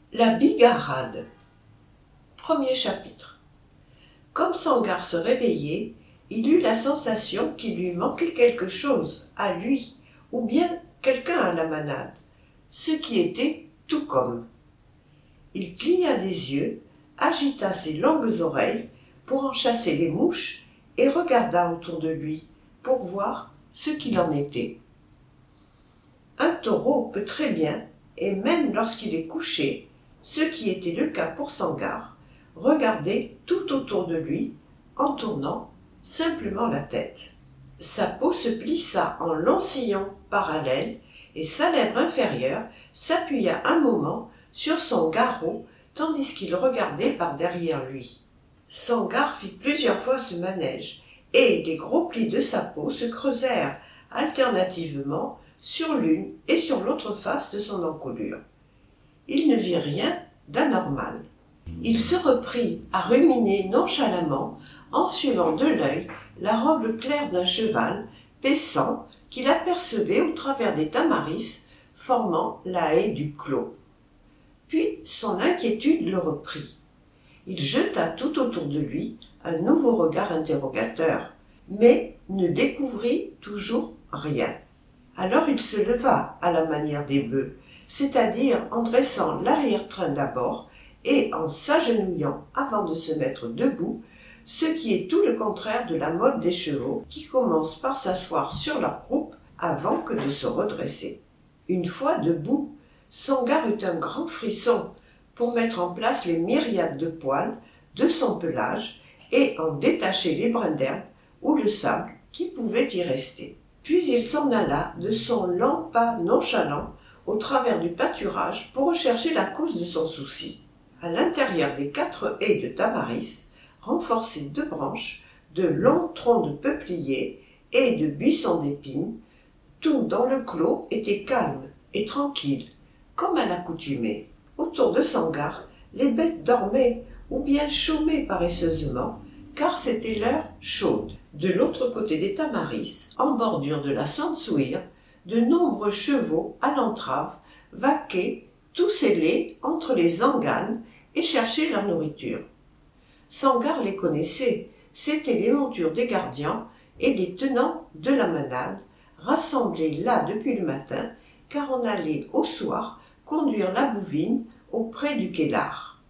La bigarade. Premier chapitre. Comme Sangarre se réveillait, il eut la sensation qu'il lui manquait quelque chose à lui, ou bien quelqu'un à la manade, ce qui était tout comme. Il cligna des yeux, agita ses longues oreilles pour en chasser les mouches et regarda autour de lui pour voir ce qu'il en était. Un taureau peut très bien, et même lorsqu'il est couché, ce qui était le cas pour Sangarre, regarder tout autour de lui en tournant simplement la tête. Sa peau se plissa en longs sillons parallèles et sa lèvre inférieure s'appuya un moment sur son garrot tandis qu'il regardait par derrière lui. Sangarre fit plusieurs fois ce manège et les gros plis de sa peau se creusèrent alternativement sur l'une et sur l'autre face de son encolure. Il ne vit rien d'anormal. Il se reprit à ruminer nonchalamment en suivant de l'œil la robe claire d'un cheval paissant qu'il apercevait au travers des tamaris formant la haie du clos. Puis son inquiétude le reprit. Il jeta tout autour de lui un nouveau regard interrogateur, mais ne découvrit toujours rien. Alors il se leva à la manière des bœufs, c'est-à-dire en dressant l'arrière-train d'abord et en s'agenouillant avant de se mettre debout, ce qui est tout le contraire de la mode des chevaux qui commencent par s'asseoir sur leur croupe avant que de se redresser. Une fois debout, Sangarre eut un grand frisson pour mettre en place les myriades de poils de son pelage et en détacher les brins d'herbe ou le sable qui pouvait y rester. Puis il s'en alla de son lent pas nonchalant au travers du pâturage pour rechercher la cause de son souci. À l'intérieur des 4 haies de tamaris, renforcées de branches, de longs troncs de peupliers et de buissons d'épines, tout dans le clos était calme et tranquille, comme à l'accoutumée. Autour de Sangarre, les bêtes dormaient ou bien chômaient paresseusement, car c'était l'heure chaude. De l'autre côté des tamaris, en bordure de la Sensouire, de nombreux chevaux à l'entrave vaquaient tous ailés entre les enganes et cherchaient leur nourriture. Sangarre les connaissait, c'étaient les montures des gardiens et des tenants de la manade, rassemblés là depuis le matin, car on allait au soir conduire la bouvine auprès du Kélar.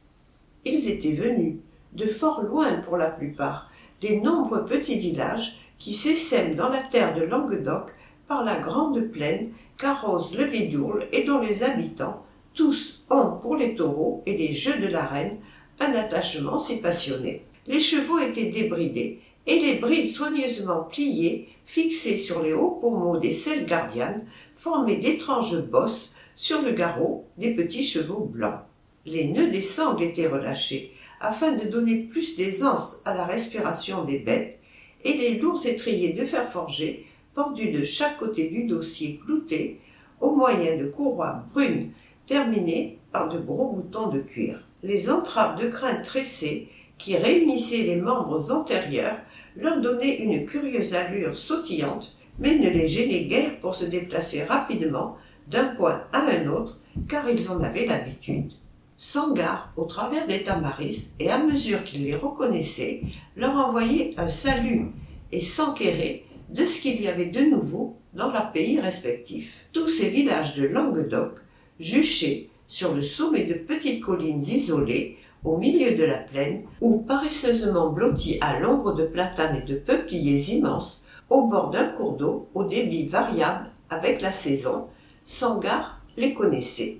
Ils étaient venus, de fort loin pour la plupart, des nombreux petits villages qui s'essaiment dans la terre de Languedoc par la grande plaine qu'arrose le Vidourle et dont les habitants, tous ont pour les taureaux et les jeux de l'arène un attachement si passionné. Les chevaux étaient débridés et les brides soigneusement pliées, fixées sur les hauts pommeaux des selles gardiennes, formaient d'étranges bosses sur le garrot des petits chevaux blancs. Les nœuds des sangles étaient relâchés, afin de donner plus d'aisance à la respiration des bêtes, et les lourds étriers de fer forgé, pendus de chaque côté du dossier clouté, au moyen de courroies brunes terminées par de gros boutons de cuir. Les entraves de crin tressées, qui réunissaient les membres antérieurs, leur donnaient une curieuse allure sautillante, mais ne les gênaient guère pour se déplacer rapidement d'un point à un autre, car ils en avaient l'habitude. Sangarre, au travers des tamaris, et à mesure qu'il les reconnaissait, leur envoyait un salut et s'enquérait de ce qu'il y avait de nouveau dans leurs pays respectifs. Tous ces villages de Languedoc, juchés sur le sommet de petites collines isolées, au milieu de la plaine, ou paresseusement blottis à l'ombre de platanes et de peupliers immenses, au bord d'un cours d'eau, au débit variable avec la saison, Sangarre les connaissait.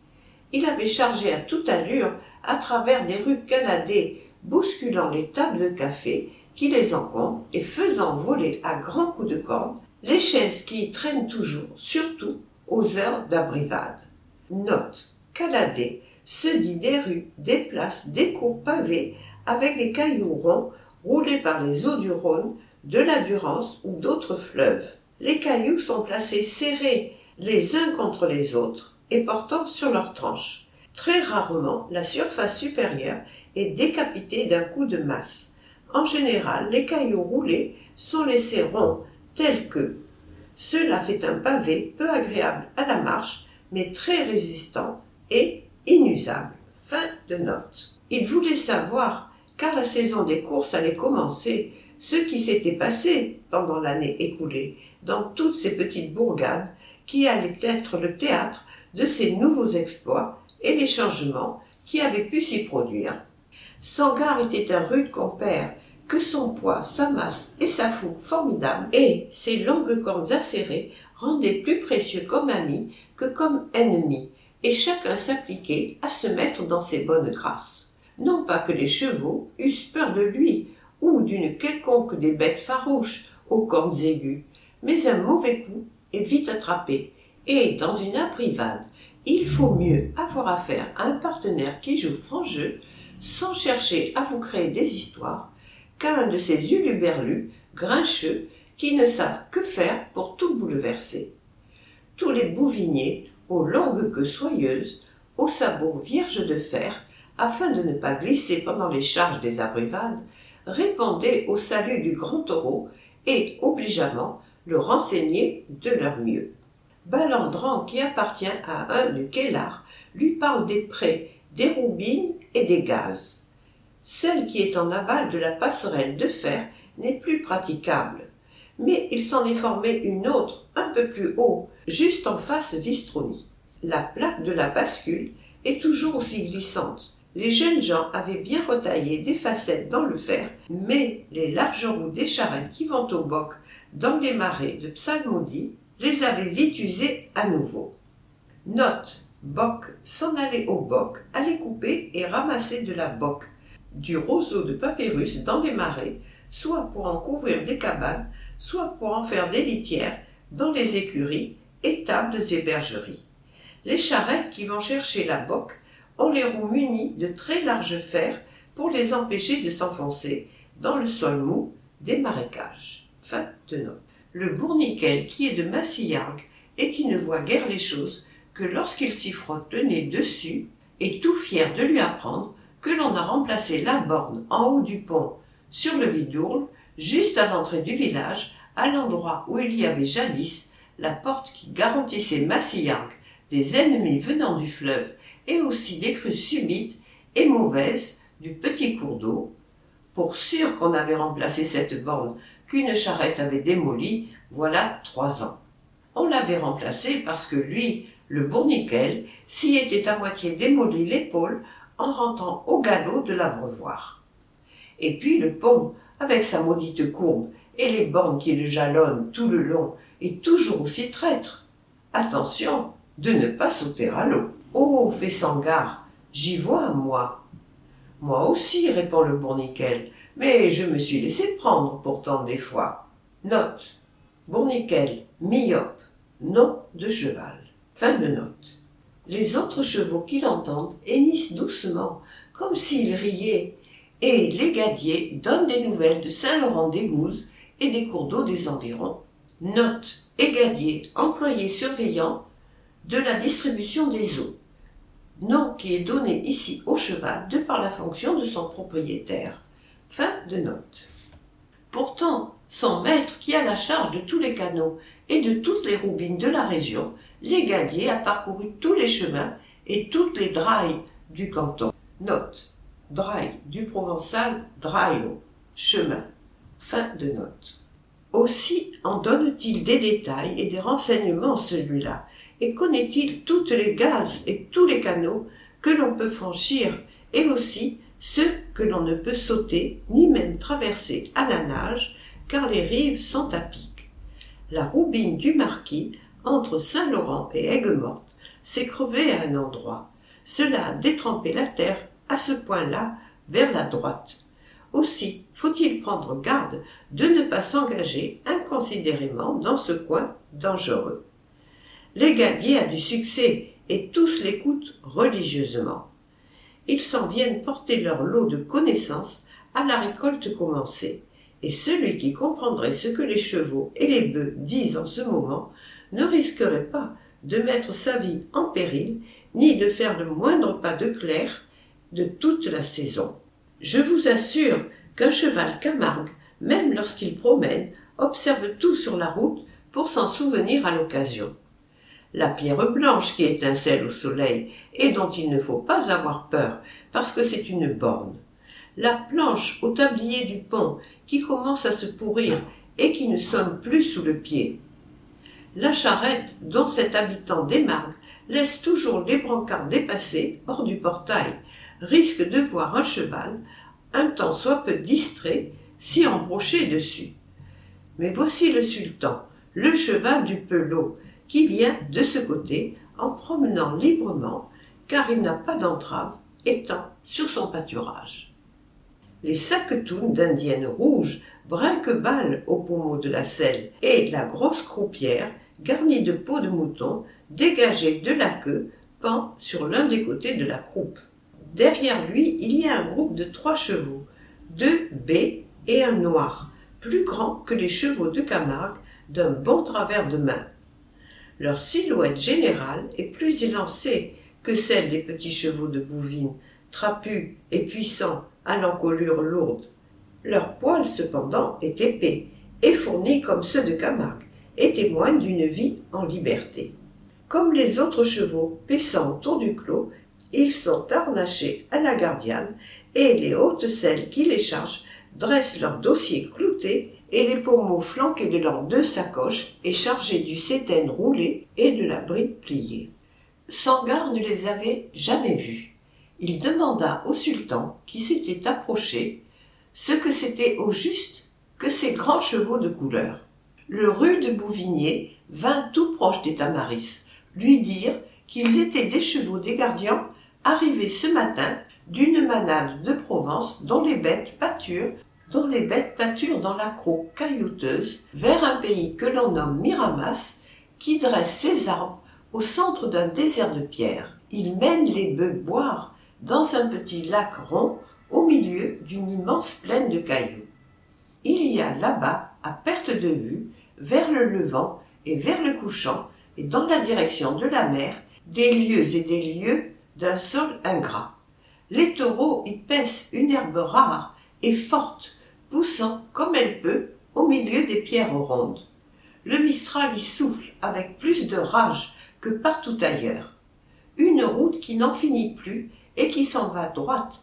Il avait chargé à toute allure à travers des rues canadées, bousculant les tables de café qui les encombrent et faisant voler à grands coups de corde les chaises qui y traînent toujours, surtout aux heures d'abrivade. Note, canadé se dit des rues, des places, des cours pavés avec des cailloux ronds roulés par les eaux du Rhône, de la Durance ou d'autres fleuves. Les cailloux sont placés serrés les uns contre les autres et portant sur leurs tranches. Très rarement, la surface supérieure est décapitée d'un coup de masse. En général, les cailloux roulés sont laissés ronds tels que. Cela fait un pavé peu agréable à la marche, mais très résistant et inusité. inutilisable. Fin de note. Il voulait savoir, car la saison des courses allait commencer, ce qui s'était passé pendant l'année écoulée dans toutes ces petites bourgades qui allaient être le théâtre de ces nouveaux exploits et les changements qui avaient pu s'y produire. Sangar était un rude compère, que son poids, sa masse et sa fougue formidables et ses longues cornes acérées rendaient plus précieux comme ami que comme ennemi, et chacun s'appliquait à se mettre dans ses bonnes grâces. Non pas que les chevaux eussent peur de lui, ou d'une quelconque des bêtes farouches aux cornes aiguës, mais un mauvais coup est vite attrapé, et dans une abrivade, il faut mieux avoir affaire à un partenaire qui joue franc jeu, sans chercher à vous créer des histoires, qu'à un de ces huluberlus grincheux qui ne savent que faire pour tout bouleverser. Tous les bouviniers, aux longues queues soyeuses, aux sabots vierges de fer, afin de ne pas glisser pendant les charges des abrivades, répondaient au salut du grand taureau et, obligeamment, le renseignaient de leur mieux. Balandran, qui appartient à un de Kélar, lui parle des prés, des roubines et des gazes. Celle qui est en aval de la passerelle de fer n'est plus praticable, mais il s'en est formé une autre, un peu plus haut, juste en face Vistroni. La plaque de la bascule est toujours aussi glissante. Les jeunes gens avaient bien retaillé des facettes dans le fer, mais les larges roues des charrettes qui vont au boc dans les marais de Psalmodie les avaient vite usées à nouveau. Note: boc, s'en aller au boc, aller couper et ramasser de la boc, du roseau de papyrus dans les marais, soit pour en couvrir des cabanes, soit pour en faire des litières dans les écuries, étables et bergeries. Les charrettes qui vont chercher la boc ont les roues munies de très larges fers pour les empêcher de s'enfoncer dans le sol mou des marécages. Fin de note. Le bourniquel, qui est de Massillargues et qui ne voit guère les choses que lorsqu'il s'y frotte le nez dessus, est tout fier de lui apprendre que l'on a remplacé la borne en haut du pont sur le Vidourle, juste à l'entrée du village, à l'endroit où il y avait jadis la porte qui garantissait Massillargues des ennemis venant du fleuve et aussi des crues subites et mauvaises du petit cours d'eau, pour sûr qu'on avait remplacé cette borne qu'une charrette avait démolie voilà 3 ans. On l'avait remplacée parce que lui, le bourniquel, s'y était à moitié démoli l'épaule en rentrant au galop de l'abreuvoir. Et puis le pont, avec sa maudite courbe et les bornes qui le jalonnent tout le long, est toujours aussi traître. Attention de ne pas sauter à l'eau. Oh, fait Sangar, j'y vois, moi. Moi aussi, répond le bourniquel, mais je me suis laissé prendre pourtant des fois. Note: bourniquel, myope, nom de cheval. Fin de note. Les autres chevaux qui l'entendent hennissent doucement, comme s'ils riaient, et les gadiers donnent des nouvelles de Saint-Laurent-des-Gouzes et des cours d'eau des environs. Note: égadier, employé surveillant de la distribution des eaux, nom qui est donné ici au cheval de par la fonction de son propriétaire. Fin de note. Pourtant, son maître, qui a la charge de tous les canaux et de toutes les roubines de la région, l'égadier a parcouru tous les chemins et toutes les drailles du canton. Note: draille du provençal draio, chemin. Fin de note. Aussi en donne-t-il des détails et des renseignements, celui-là, et connaît-il toutes les gazes et tous les canaux que l'on peut franchir, et aussi ceux que l'on ne peut sauter, ni même traverser à la nage, car les rives sont à pic. La roubine du marquis, entre Saint-Laurent et Aigues-Mortes, s'est crevée à un endroit. Cela a détrempé la terre à ce point-là vers la droite. Aussi faut-il prendre garde de ne pas s'engager inconsidérément dans ce coin dangereux. L'égadier a du succès et tous l'écoutent religieusement. Ils s'en viennent porter leur lot de connaissances à la récolte commencée, et celui qui comprendrait ce que les chevaux et les bœufs disent en ce moment ne risquerait pas de mettre sa vie en péril, ni de faire le moindre pas de clerc de toute la saison. Je vous assure qu'un cheval Camargue, même lorsqu'il promène, observe tout sur la route pour s'en souvenir à l'occasion. la pierre blanche qui étincelle au soleil et dont il ne faut pas avoir peur parce que c'est une borne, la planche au tablier du pont qui commence à se pourrir et qui ne sonne plus sous le pied, la charrette dont cet habitant d'Aimargues laisse toujours les brancards dépassés hors du portail, risque de voir un cheval, un tant soit peu distrait, s'y embrocher dessus. Mais voici le sultan, le cheval du pelot, qui vient de ce côté en promenant librement, car il n'a pas d'entrave, étant sur son pâturage. Les saquetounes d'indiennes rouges brinque-ballent au pommeau de la selle, et la grosse croupière, garnie de peau de mouton, dégagée de la queue, pend sur l'un des côtés de la croupe. Derrière lui, il y a un groupe de 3 chevaux, 2 baies et un noir, plus grands que les chevaux de Camargue, d'un bon travers de main. Leur silhouette générale est plus élancée que celle des petits chevaux de Bouvines, trapus et puissants, à l'encolure lourde. Leur poil, cependant, est épais et fourni comme ceux de Camargue, et témoignent d'une vie en liberté. Comme les autres chevaux paissant autour du clos, ils sont harnachés à la gardiane, et les hautes selles qui les chargent dressent leurs dossiers cloutés et les pommeaux flanqués de leurs 2 sacoches et chargés du sétène roulé et de la brique pliée. Sangarre ne les avait jamais vus. Il demanda au sultan, qui s'était approché, ce que c'était au juste que ces grands chevaux de couleur. Le rude Bouvinier vint tout proche des Tamaris, lui dire qu'ils étaient des chevaux des gardiens arrivés ce matin d'une manade de Provence dont les bêtes pâturent dans la croix caillouteuse vers un pays que l'on nomme Miramas, qui dresse ses arbres au centre d'un désert de pierre. Ils mènent les bœufs boire dans un petit lac rond au milieu d'une immense plaine de cailloux. Il y a là-bas, à perte de vue, vers le levant et vers le couchant, et dans la direction de la mer, des lieux et des lieux d'un sol ingrat. Les taureaux y paissent une herbe rare et forte, poussant comme elle peut au milieu des pierres rondes. Le mistral y souffle avec plus de rage que partout ailleurs. Une route qui n'en finit plus et qui s'en va droite,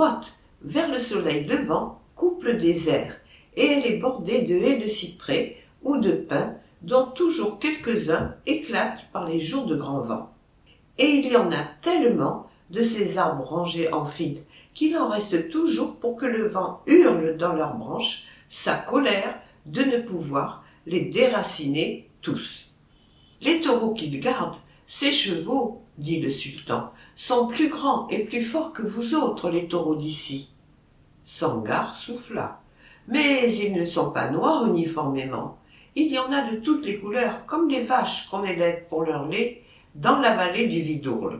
vers le soleil levant, coupe le désert, et elle est bordée de haies de cyprès ou de pins, dont toujours quelques-uns éclatent par les jours de grand vent. Et il y en a tellement de ces arbres rangés en file qu'il en reste toujours pour que le vent hurle dans leurs branches sa colère de ne pouvoir les déraciner tous. Les taureaux qu'ils gardent, ces chevaux, dit le sultan, sont plus grands et plus forts que vous autres, les taureaux d'ici. Sangarre souffla. Mais ils ne sont pas noirs uniformément. Il y en a de toutes les couleurs, comme les vaches qu'on élève pour leur lait dans la vallée du Vidourle.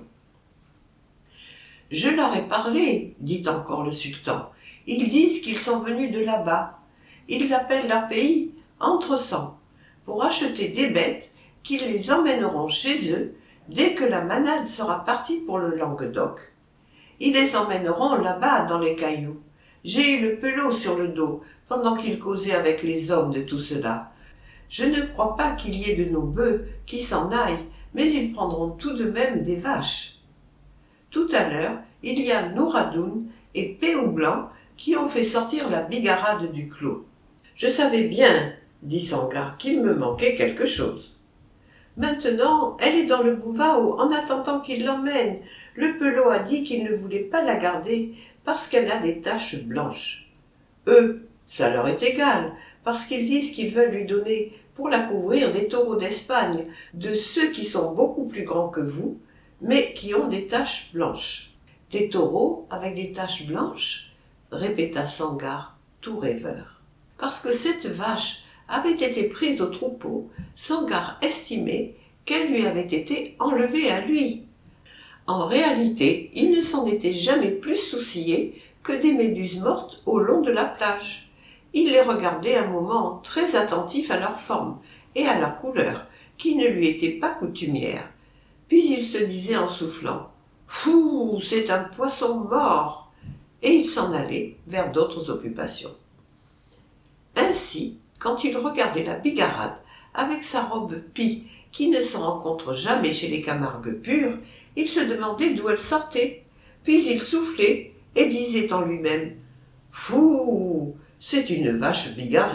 Je leur ai parlé, dit encore le sultan. Ils disent qu'ils sont venus de là-bas. Ils appellent leur pays Entre-sang, pour acheter des bêtes qui les emmèneront chez eux dès que la manade sera partie pour le Languedoc. Ils les emmèneront là-bas dans les cailloux. J'ai eu le pelot sur le dos pendant qu'ils causaient avec les hommes de tout cela. Je ne crois pas qu'il y ait de nos bœufs qui s'en aillent, mais ils prendront tout de même des vaches. Tout à l'heure, il y a Nouradoun et Péou Blanc qui ont fait sortir la bigarade du clos. Je savais bien, dit Sangarre, qu'il me manquait quelque chose. Maintenant, elle est dans le bouvao en attendant qu'il l'emmène. Le pelot a dit qu'il ne voulait pas la garder parce qu'elle a des taches blanches. Eux, ça leur est égal, parce qu'ils disent qu'ils veulent lui donner pour la couvrir des taureaux d'Espagne, de ceux qui sont beaucoup plus grands que vous, mais qui ont des taches blanches. Des taureaux avec des taches blanches, répéta Sangarre, tout rêveur. Parce que cette vache avait été prise au troupeau, Sangarre estimait qu'elle lui avait été enlevée à lui. En réalité, il ne s'en était jamais plus soucié que des méduses mortes au long de la plage. Il les regardait un moment très attentif à leur forme et à leur couleur, qui ne lui étaient pas coutumières. Puis il se disait en soufflant « Fou, c'est un poisson mort !» et il s'en allait vers d'autres occupations. Ainsi, quand il regardait la bigarade, avec sa robe pie qui ne s'en rencontre jamais chez les Camargues purs, il se demandait d'où elle sortait. Puis il soufflait et disait en lui-même « Fou, c'est une vache bigarrée !»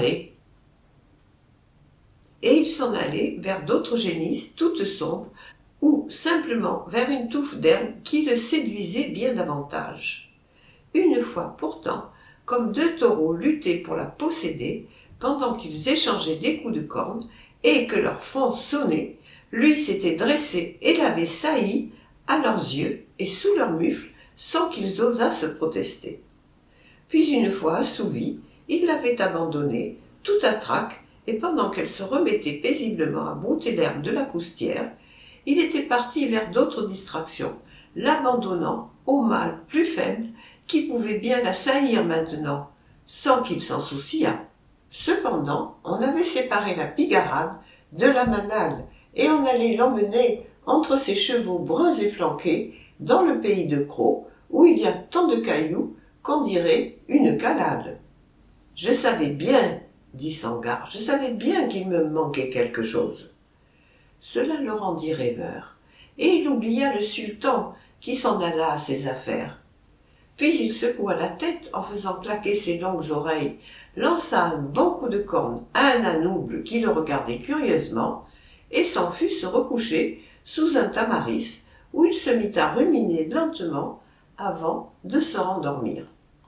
Et il s'en allait vers d'autres génisses toutes sombres ou simplement vers une touffe d'herbe qui le séduisait bien davantage. Une fois pourtant, comme deux taureaux luttaient pour la posséder, pendant qu'ils échangeaient des coups de corne et que leur front sonnait, lui s'était dressé et l'avait sailli à leurs yeux et sous leurs mufles sans qu'ils osassent protester. Puis une fois assouvi, il l'avait abandonnée, tout à trac, et pendant qu'elle se remettait paisiblement à brouter l'herbe de la coustière, il était parti vers d'autres distractions, l'abandonnant au mâle plus faible qui pouvait bien la saillir maintenant, sans qu'il s'en souciât. Cependant, on avait séparé la bigarade de la manade, et on allait l'emmener entre ses chevaux bruns et flanqués dans le pays de Cros, où il y a tant de cailloux qu'on dirait une calade. « Je savais bien, » dit Sangarre, « je savais bien qu'il me manquait quelque chose. » Cela le rendit rêveur, et il oublia le sultan qui s'en alla à ses affaires. Puis il secoua la tête en faisant claquer ses longues oreilles, lança un bon coup de corne à un anouble qui le regardait curieusement, et s'en fut se recoucher sous un tamaris où il se mit à ruminer lentement avant de se rendormir.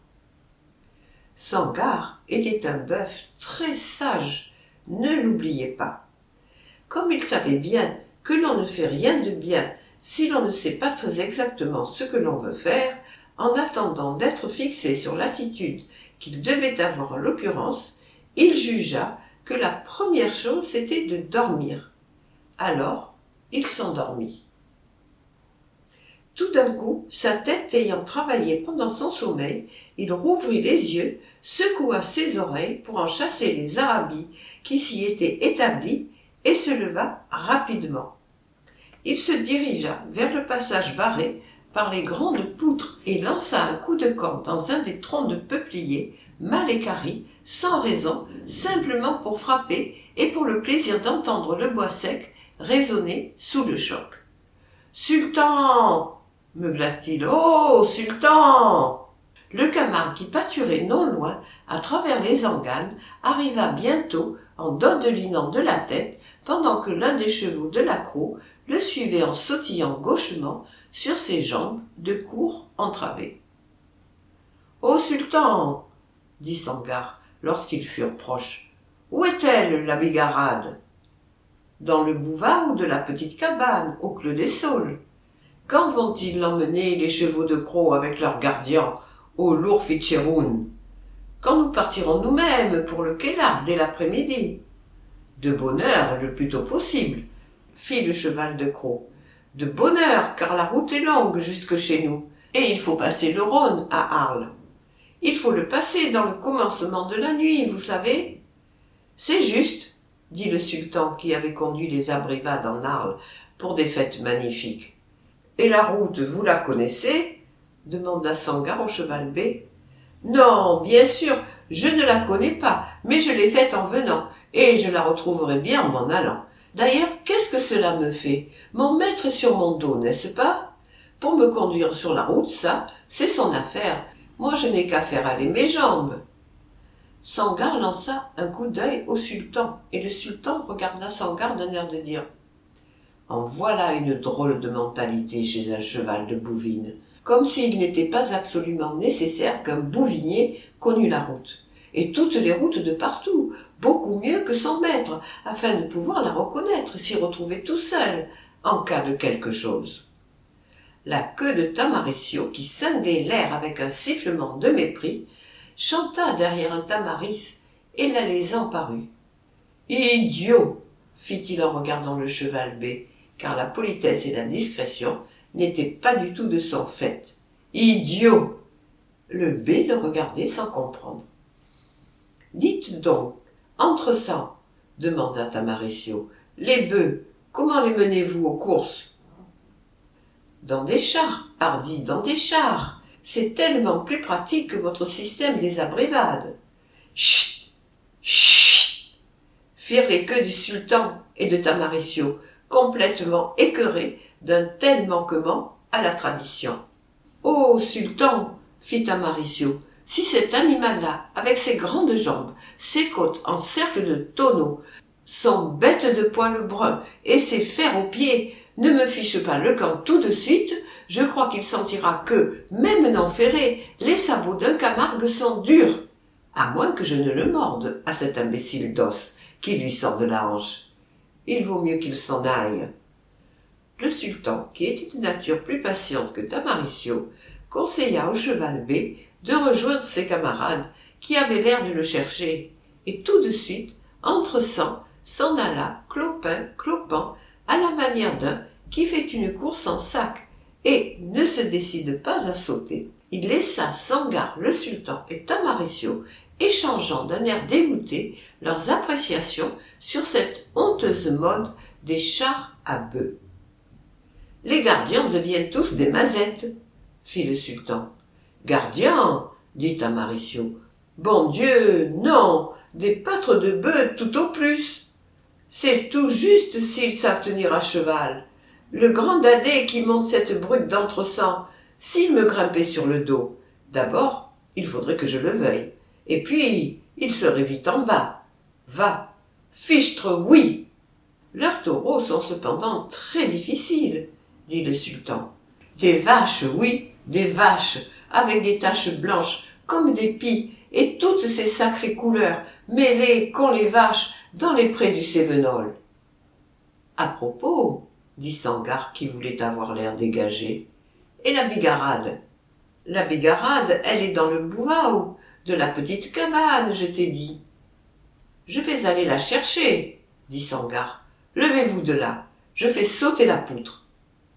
Sangarre était un bœuf très sage, ne l'oubliez pas. Comme il savait bien que l'on ne fait rien de bien si l'on ne sait pas très exactement ce que l'on veut faire, en attendant d'être fixé sur l'attitude qu'il devait avoir en l'occurrence, il jugea que la première chose c'était de dormir. Alors, il s'endormit. Tout d'un coup, sa tête ayant travaillé pendant son sommeil, il rouvrit les yeux, secoua ses oreilles pour en chasser les arabis qui s'y étaient établis et se leva rapidement. Il se dirigea vers le passage barré par les grandes poutres et lança un coup de corne dans un des troncs de peuplier, mal équarris, sans raison, simplement pour frapper et pour le plaisir d'entendre le bois sec résonner sous le choc. « Sultan !» meugla-t-il. « Oh, sultan !» Le Camargue qui pâturait non loin, à travers les enganes, arriva bientôt en dodelinant de la tête, pendant que l'un des chevaux de l'accro le suivait en sautillant gauchement sur ses jambes de cour entravées. « Ô sultan !» dit Sangarre, lorsqu'ils furent proches. « Où est-elle, la bigarade ?»« Dans le bouvard de la petite cabane, au clos des Saules. Quand vont-ils l'emmener, les chevaux de Cros, avec leurs gardiens, au lourd Fitcheroun ? Quand nous partirons nous-mêmes pour le Kellar dès l'après-midi. »« De bonne heure, le plus tôt possible, » fit le cheval de Cros. « De bonne heure, car la route est longue jusque chez nous, et il faut passer le Rhône à Arles. Il faut le passer dans le commencement de la nuit, vous savez. »« C'est juste, » dit le sultan qui avait conduit les abrivades en Arles pour des fêtes magnifiques. « Et la route, vous la connaissez ?» demanda Sangarre au cheval bai. « Non, bien sûr, je ne la connais pas, mais je l'ai faite en venant, et je la retrouverai bien en m'en allant. D'ailleurs, qu'est-ce que cela me fait? Mon maître est sur mon dos, n'est-ce pas? Pour me conduire sur la route, ça, c'est son affaire. Moi, je n'ai qu'à faire aller mes jambes. » Sangarre lança un coup d'œil au sultan, et le sultan regarda Sangarre d'un air de dire « En voilà une drôle de mentalité chez un cheval de bouvine, comme s'il n'était pas absolument nécessaire qu'un bouvinier connût la route, et toutes les routes de partout, beaucoup mieux que son maître, afin de pouvoir la reconnaître et s'y retrouver tout seul, en cas de quelque chose. » La queue de Tamarisio, qui cinglait l'air avec un sifflement de mépris, chanta derrière un tamaris, et l'alezan parut. « Idiot !» fit-il en regardant le cheval bai, car la politesse et la discrétion n'étaient pas du tout de son fait. « Idiot !» Le bai le regardait sans comprendre. « Dites donc, entre sang, demanda Tamarisio, les bœufs, comment les menez-vous aux courses ? » Dans des chars, hardi, dans des chars. C'est tellement plus pratique que votre système des abrivades. Chut, chut, firent les queues du sultan et de Tamarisio, complètement écœuré d'un tel manquement à la tradition. « Ô sultan, fit Tamarisio, si cet animal-là, avec ses grandes jambes, ses côtes en cercle de tonneaux, son bête de poil brun et ses fers aux pieds ne me fiche pas le camp tout de suite, je crois qu'il sentira que, même non ferrés, les sabots d'un Camargue sont durs, à moins que je ne le morde à cet imbécile d'os qui lui sort de la hanche. Il vaut mieux qu'il s'en aille. » Le sultan, qui était de nature plus patiente que Tamarisio, conseilla au cheval B de rejoindre ses camarades qui avaient l'air de le chercher, et tout de suite, entre cent, s'en alla, clopant, à la manière d'un qui fait une course en sac et ne se décide pas à sauter. Il laissa Sangar, le sultan et Tamarisio échangeant d'un air dégoûté leurs appréciations sur cette honteuse mode des chars à bœufs. « Les gardiens deviennent tous des mazettes, » fit le sultan. « Gardiens, dit Tamarisio. Bon Dieu, non, des pâtres de bœufs tout au plus. C'est tout juste s'ils savent tenir à cheval. Le grand dadais qui monte cette brute d'entresang, s'il me grimpait sur le dos, d'abord, il faudrait que je le veuille, et puis, il serait vite en bas. Va, fichtre, oui. Leurs taureaux sont cependant très difficiles, dit le sultan. Des vaches, oui, des vaches, avec des taches blanches, comme des pies, et toutes ces sacrées couleurs, mêlées, qu'ont les vaches, dans les prés du Cévenol. À propos, dit Sangar, qui voulait avoir l'air dégagé, et la bigarade? La bigarade, elle est dans le bouvaou, de la petite cabane, je t'ai dit. Je vais aller la chercher, dit Sangar. Levez-vous de là, je fais sauter la poutre.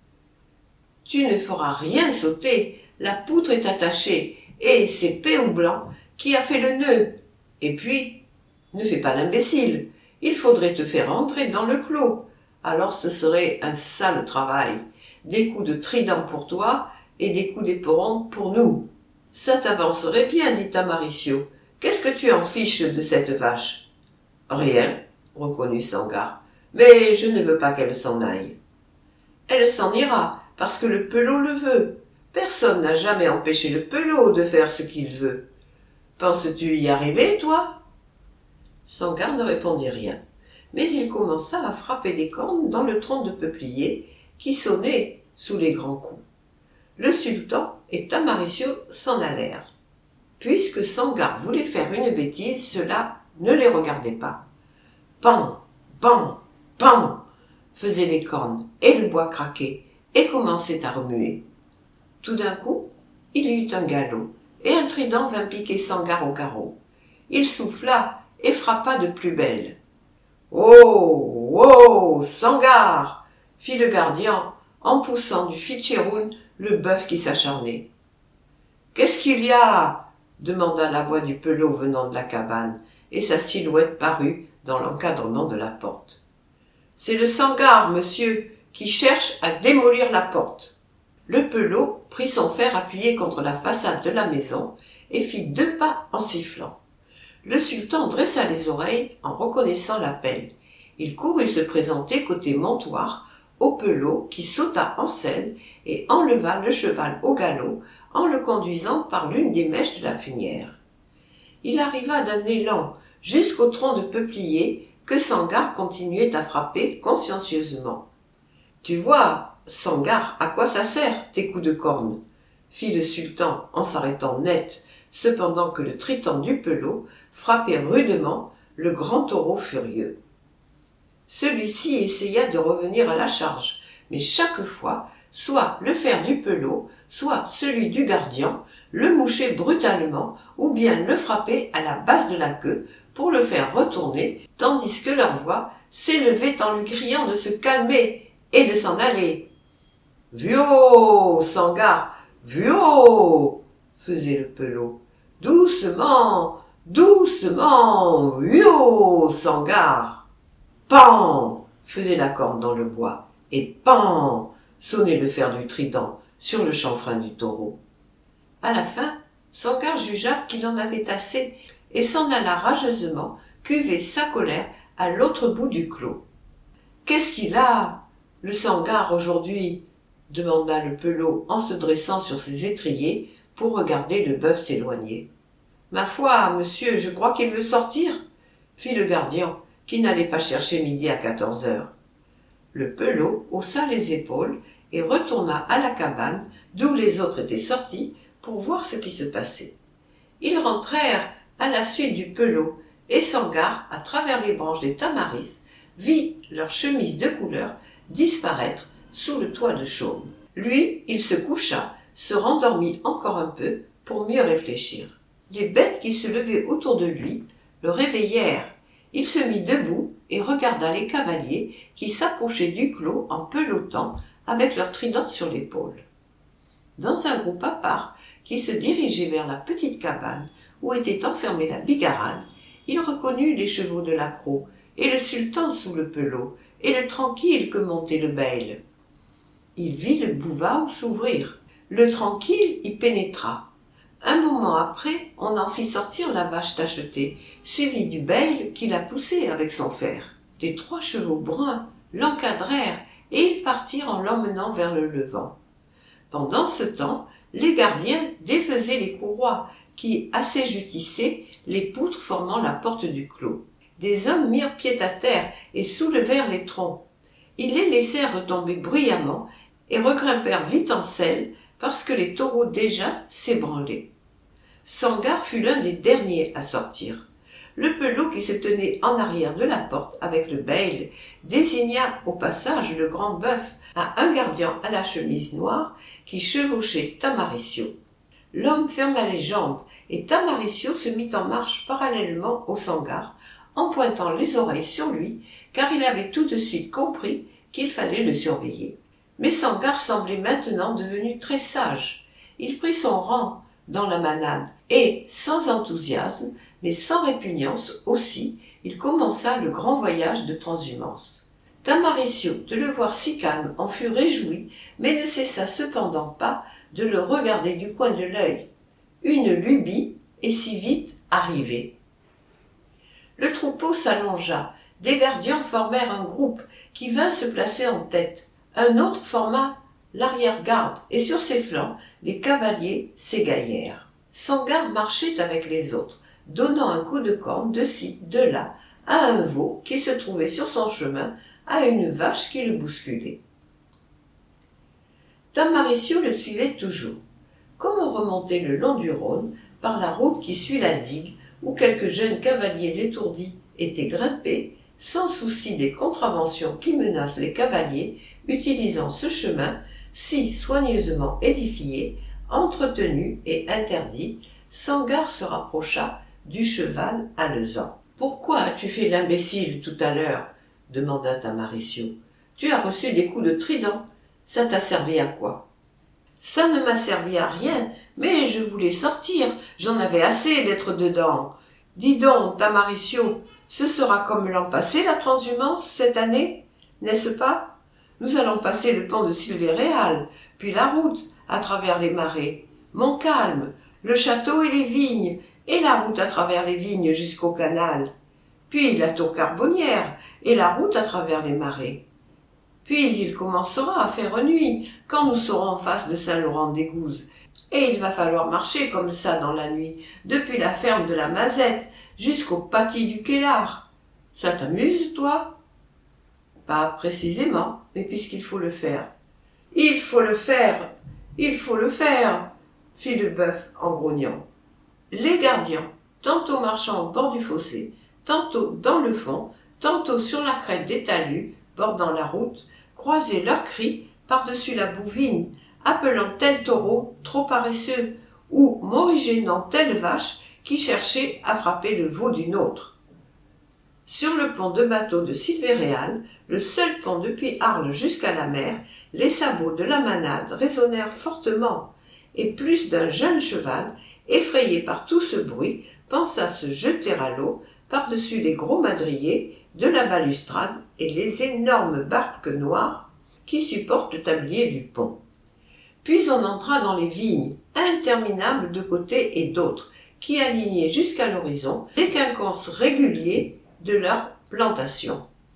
Tu ne feras rien sauter, la poutre est attachée, et c'est Péou Blanc qui a fait le nœud. Et puis, ne fais pas l'imbécile, il faudrait te faire entrer dans le clos, alors ce serait un sale travail, des coups de trident pour toi et des coups d'éperon pour nous. Ça t'avancerait bien, dit Tamarisio. Qu'est-ce que tu en fiches de cette vache? Rien, reconnut Sangar, mais je ne veux pas qu'elle s'en aille. Elle s'en ira, parce que le pelot le veut. Personne n'a jamais empêché le pelot de faire ce qu'il veut. Penses-tu y arriver, toi? Sangar ne répondit rien, mais il commença à frapper des cornes dans le tronc de peuplier qui sonnait sous les grands coups. Le sultan et Tamarisio s'en allèrent. Puisque Sangar voulait faire une bêtise, cela ne les regardait pas. Pan, pan, pan, faisaient les cornes, et le bois craquait, et commençait à remuer. Tout d'un coup, il y eut un galop, et un trident vint piquer Sangar au carreau. Il souffla et frappa de plus belle. « Oh, oh, Sangar !» fit le gardien en poussant du Fitcheroun le bœuf qui s'acharnait. « Qu'est-ce qu'il y a ?» demanda la voix du pelot venant de la cabane, et sa silhouette parut dans l'encadrement de la porte. « C'est le Sangar, monsieur, qui cherche à démolir la porte. » Le pelot prit son fer appuyé contre la façade de la maison et fit 2 pas en sifflant. Le sultan dressa les oreilles en reconnaissant l'appel. Il courut se présenter côté montoir au pelot qui sauta en selle et enleva le cheval au galop en le conduisant par l'une des mèches de la funière. Il arriva d'un élan jusqu'au tronc de peuplier que Sangar continuait à frapper consciencieusement. « Tu vois, Sangar, à quoi ça sert, tes coups de corne ?» fit le sultan en s'arrêtant net, cependant que le trident du pelot frappait rudement le grand taureau furieux. Celui-ci essaya de revenir à la charge, mais chaque fois, soit le fer du pelot, soit celui du gardien, le mouchait brutalement ou bien le frappait à la base de la queue pour le faire retourner, tandis que leur voix s'élevait en lui criant de se calmer et de s'en aller. « Vio, Sangar, vio !» faisait le pelot. « Doucement, doucement, vio, Sangar !» Pan faisait la corne dans le bois, et pan sonnait le fer du trident sur le chanfrein du taureau. À la fin, Sangar jugea qu'il en avait assez et s'en alla rageusement cuver sa colère à l'autre bout du clos. Qu'est-ce qu'il a, le Sangard, aujourd'hui? Demanda le pelot en se dressant sur ses étriers pour regarder le bœuf s'éloigner. Ma foi, monsieur, je crois qu'il veut sortir, fit le gardien, qui n'allait pas chercher midi à 14 heures. Le pelot haussa les épaules et retourna à la cabane d'où les autres étaient sortis pour voir ce qui se passait. Ils rentrèrent à la suite du pelot et Sangard, à travers les branches des tamaris, vit leur chemise de couleur disparaître sous le toit de chaume. Lui, il se coucha, se rendormit encore un peu pour mieux réfléchir. Les bêtes qui se levaient autour de lui le réveillèrent. Il se mit debout et regarda les cavaliers qui s'approchaient du clos en pelotant avec leurs tridents sur l'épaule. Dans un groupe à part qui se dirigeait vers la petite cabane où était enfermée la bigarade, il reconnut les chevaux de l'accro et le sultan sous le pelot et le tranquille que montait le beil. Il vit le bouvard s'ouvrir. Le tranquille y pénétra. Un moment après, on en fit sortir la vache tachetée, suivie du beil qui la poussait avec son fer. Les 3 chevaux bruns l'encadrèrent et ils partirent en l'emmenant vers le levant. Pendant ce temps, les gardiens défaisaient les courroies qui asséjutissaient les poutres formant la porte du clos. Des hommes mirent pied à terre et soulevèrent les troncs. Ils les laissèrent retomber bruyamment et regrimpèrent vite en selle parce que les taureaux déjà s'ébranlaient. Sangard fut l'un des derniers à sortir. Le pelot qui se tenait en arrière de la porte avec le beil désigna au passage le grand bœuf à un gardien à la chemise noire qui chevauchait Tamaricio. L'homme ferma les jambes et Tamaricio se mit en marche parallèlement au Sangard en pointant les oreilles sur lui car il avait tout de suite compris qu'il fallait le surveiller. Mais Sangard semblait maintenant devenu très sage. Il prit son rang dans la manade et, sans enthousiasme, mais sans répugnance aussi, il commença le grand voyage de transhumance. Tamaricio, de le voir si calme, en fut réjoui, mais ne cessa cependant pas de le regarder du coin de l'œil. Une lubie est si vite arrivée. Le troupeau s'allongea. Des gardiens formèrent un groupe qui vint se placer en tête. Un autre forma l'arrière-garde et sur ses flancs, les cavaliers s'égaillèrent. Sangard marchait avec les autres, donnant un coup de corne de ci, de là, à un veau qui se trouvait sur son chemin, à une vache qui le bousculait. Tamaricio le suivait toujours. Comme on remontait le long du Rhône, par la route qui suit la digue, où quelques jeunes cavaliers étourdis étaient grimpés, sans souci des contraventions qui menacent les cavaliers, utilisant ce chemin si soigneusement édifié, entretenu et interdit, Sangard se rapprocha du cheval alezan. « Pourquoi as-tu fait l'imbécile tout à l'heure » demanda Tamaricio. « Tu as reçu des coups de trident. Ça t'a servi à quoi ?»« Ça ne m'a servi à rien, mais je voulais sortir. J'en avais assez d'être dedans. Dis donc, Tamaricio, ce sera comme l'an passé la transhumance cette année, n'est-ce pas ? Nous allons passer le pont de Silvéréal, puis la route à travers les marais, Montcalm, le château et les vignes, et la route à travers les vignes jusqu'au canal, puis la tour Carbonnière et la route à travers les marais. Puis il commencera à faire nuit quand nous serons en face de Saint-Laurent-des-Gouzes, et il va falloir marcher comme ça dans la nuit, depuis la ferme de la Mazette jusqu'au patis du Quélard. Ça t'amuse, toi ? Pas précisément, mais puisqu'il faut le faire. Il faut le faire, fit le bœuf en grognant. Les gardiens, tantôt marchant au bord du fossé, tantôt dans le fond, tantôt sur la crête des talus, bordant la route, croisaient leurs cris par-dessus la bouvine, appelant tel taureau trop paresseux, ou morigénant telle vache qui cherchait à frapper le veau d'une autre. Sur le pont de bateau de Silvéréal, le seul pont depuis Arles jusqu'à la mer, les sabots de la manade résonnèrent fortement, et plus d'un jeune cheval, effrayé par tout ce bruit, pensa se jeter à l'eau par-dessus les gros madriers de la balustrade et les énormes barques noires qui supportent le tablier du pont. Puis on entra dans les vignes, interminables de côté et d'autre, qui alignaient jusqu'à l'horizon les quinconces réguliers de leur plantation.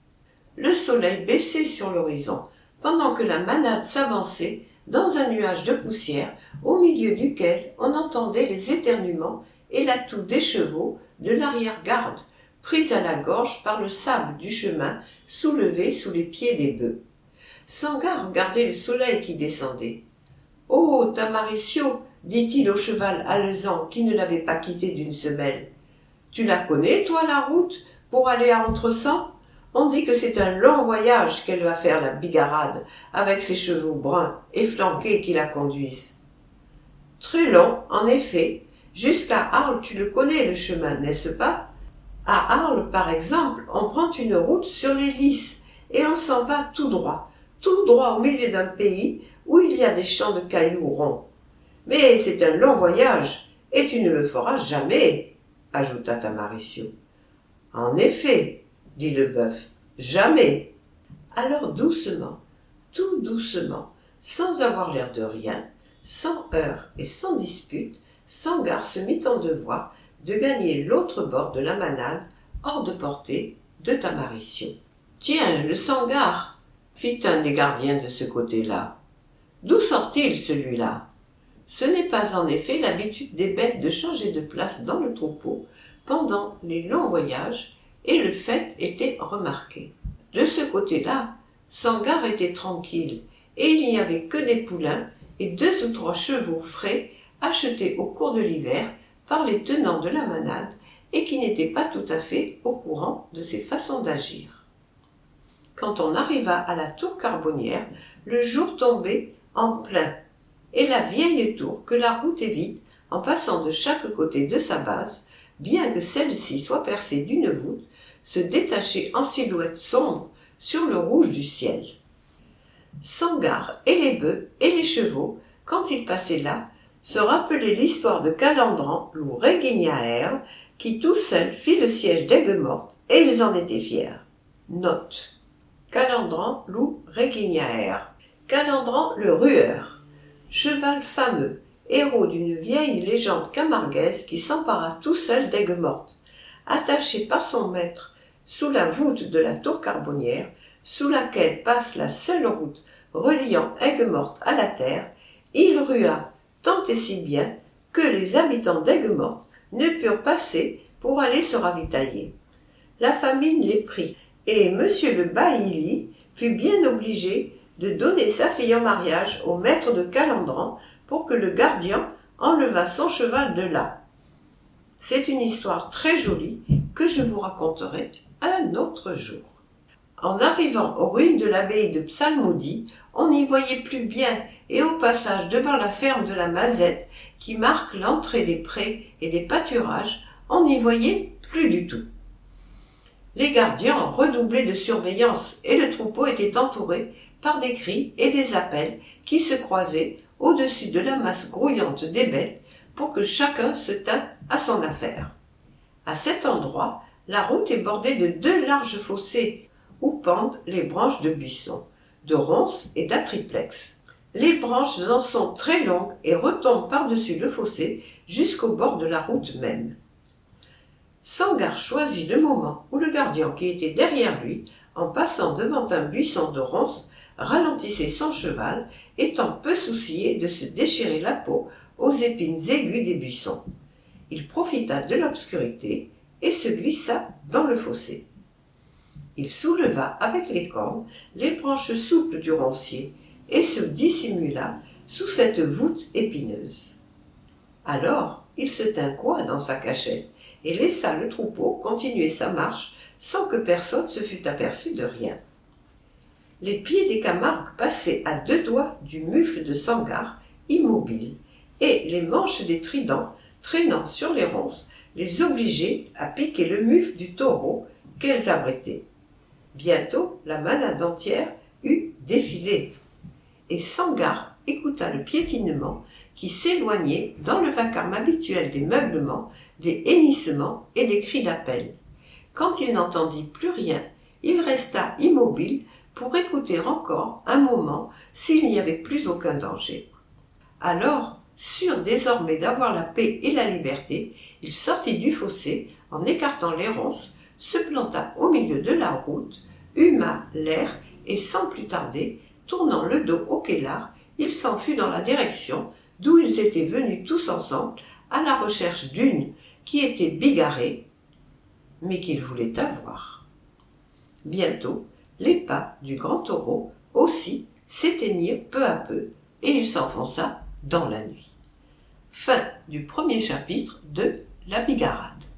Le soleil baissait sur l'horizon, pendant que la manade s'avançait dans un nuage de poussière, au milieu duquel on entendait les éternuements et la toux des chevaux de l'arrière-garde, prise à la gorge par le sable du chemin soulevé sous les pieds des bœufs. Sangar regardait le soleil qui descendait. « Oh, Tamaricio !» dit-il au cheval alezan qui ne l'avait pas quitté d'une semelle. « Tu la connais, toi, la route, pour aller à Entresans ? On dit que c'est un long voyage qu'elle va faire, la bigarade, avec ses chevaux bruns et flanqués qui la conduisent. »« Très long, en effet. Jusqu'à Arles, tu le connais, le chemin, n'est-ce pas ? À Arles, par exemple, on prend une route sur les Lys et on s'en va tout droit au milieu d'un pays où il y a des champs de cailloux ronds. Mais c'est un long voyage, et tu ne le feras jamais, ajouta Tamaricio. En effet, dit le bœuf, jamais. Alors doucement, tout doucement, sans avoir l'air de rien, sans heurts et sans dispute, Sangar se mit en devoir de gagner l'autre bord de la manade, hors de portée de Tamaricio. Tiens, le Sangar, fit un des gardiens de ce côté-là. D'où sort-il, celui-là? Ce n'est pas en effet l'habitude des bêtes de changer de place dans le troupeau pendant les longs voyages, et le fait était remarqué. De ce côté-là, Sangar était tranquille, et il n'y avait que des poulains et 2 ou 3 chevaux frais achetés au cours de l'hiver par les tenants de la manade et qui n'étaient pas tout à fait au courant de ses façons d'agir. Quand on arriva à la tour Carbonnière, le jour tombait en plein, et la vieille tour que la route évite en passant de chaque côté de sa base, bien que celle-ci soit percée d'une voûte, se détachait en silhouette sombre sur le rouge du ciel. Sangar et les bœufs et les chevaux, quand ils passaient là, se rappelaient l'histoire de Calandran, loup Régignaer, qui tout seul fit le siège d'Aigues-Mortes, et ils en étaient fiers. Note. Calandran, loup Régignaer. Calandran le rueur. Cheval fameux, héros d'une vieille légende camarguaise qui s'empara tout seul d'Aigues-Mortes. Attaché par son maître sous la voûte de la tour Carbonnière, sous laquelle passe la seule route reliant Aigues-Mortes à la terre, il rua tant et si bien que les habitants d'Aigues-Mortes ne purent passer pour aller se ravitailler. La famine les prit, et monsieur le bailli fut bien obligé de donner sa fille en mariage au maître de Calandran pour que le gardien enlevât son cheval de là. C'est une histoire très jolie que je vous raconterai un autre jour. En arrivant aux ruines de l'abbaye de Psalmodie, on n'y voyait plus bien, et au passage devant la ferme de la Mazette, qui marque l'entrée des prés et des pâturages, on n'y voyait plus du tout. Les gardiens redoublaient de surveillance et le troupeau était entouré par des cris et des appels qui se croisaient au-dessus de la masse grouillante des bêtes pour que chacun se tînt à son affaire. À cet endroit, la route est bordée de 2 larges fossés où pendent les branches de buissons, de ronces et d'atriplex. Les branches en sont très longues et retombent par-dessus le fossé jusqu'au bord de la route même. Sangar choisit le moment où le gardien qui était derrière lui, en passant devant un buisson de ronces, ralentissait son cheval, étant peu soucié de se déchirer la peau aux épines aiguës des buissons. Il profita de l'obscurité et se glissa dans le fossé. Il souleva avec les cornes les branches souples du roncier et se dissimula sous cette voûte épineuse. Alors il se tint coi dans sa cachette et laissa le troupeau continuer sa marche sans que personne se fût aperçu de rien. Les pieds des Camargues passaient à 2 doigts du mufle de Sangar, immobile, et les manches des tridents, traînant sur les ronces, les obligeaient à piquer le mufle du taureau qu'elles abritaient. Bientôt, la manade entière eut défilé, et Sangar écouta le piétinement qui s'éloignait dans le vacarme habituel des meuglements, des hennissements et des cris d'appel. Quand il n'entendit plus rien, il resta immobile pour écouter encore un moment s'il n'y avait plus aucun danger. Alors, sûr désormais d'avoir la paix et la liberté, il sortit du fossé en écartant les ronces, se planta au milieu de la route, huma l'air et sans plus tarder, tournant le dos au Kélard, il s'en fut dans la direction d'où ils étaient venus tous ensemble à la recherche d'une qui était bigarrée, mais qu'il voulait avoir. Bientôt, les pas du grand taureau aussi s'éteignirent peu à peu et il s'enfonça dans la nuit. Fin du premier chapitre de La Bigarade.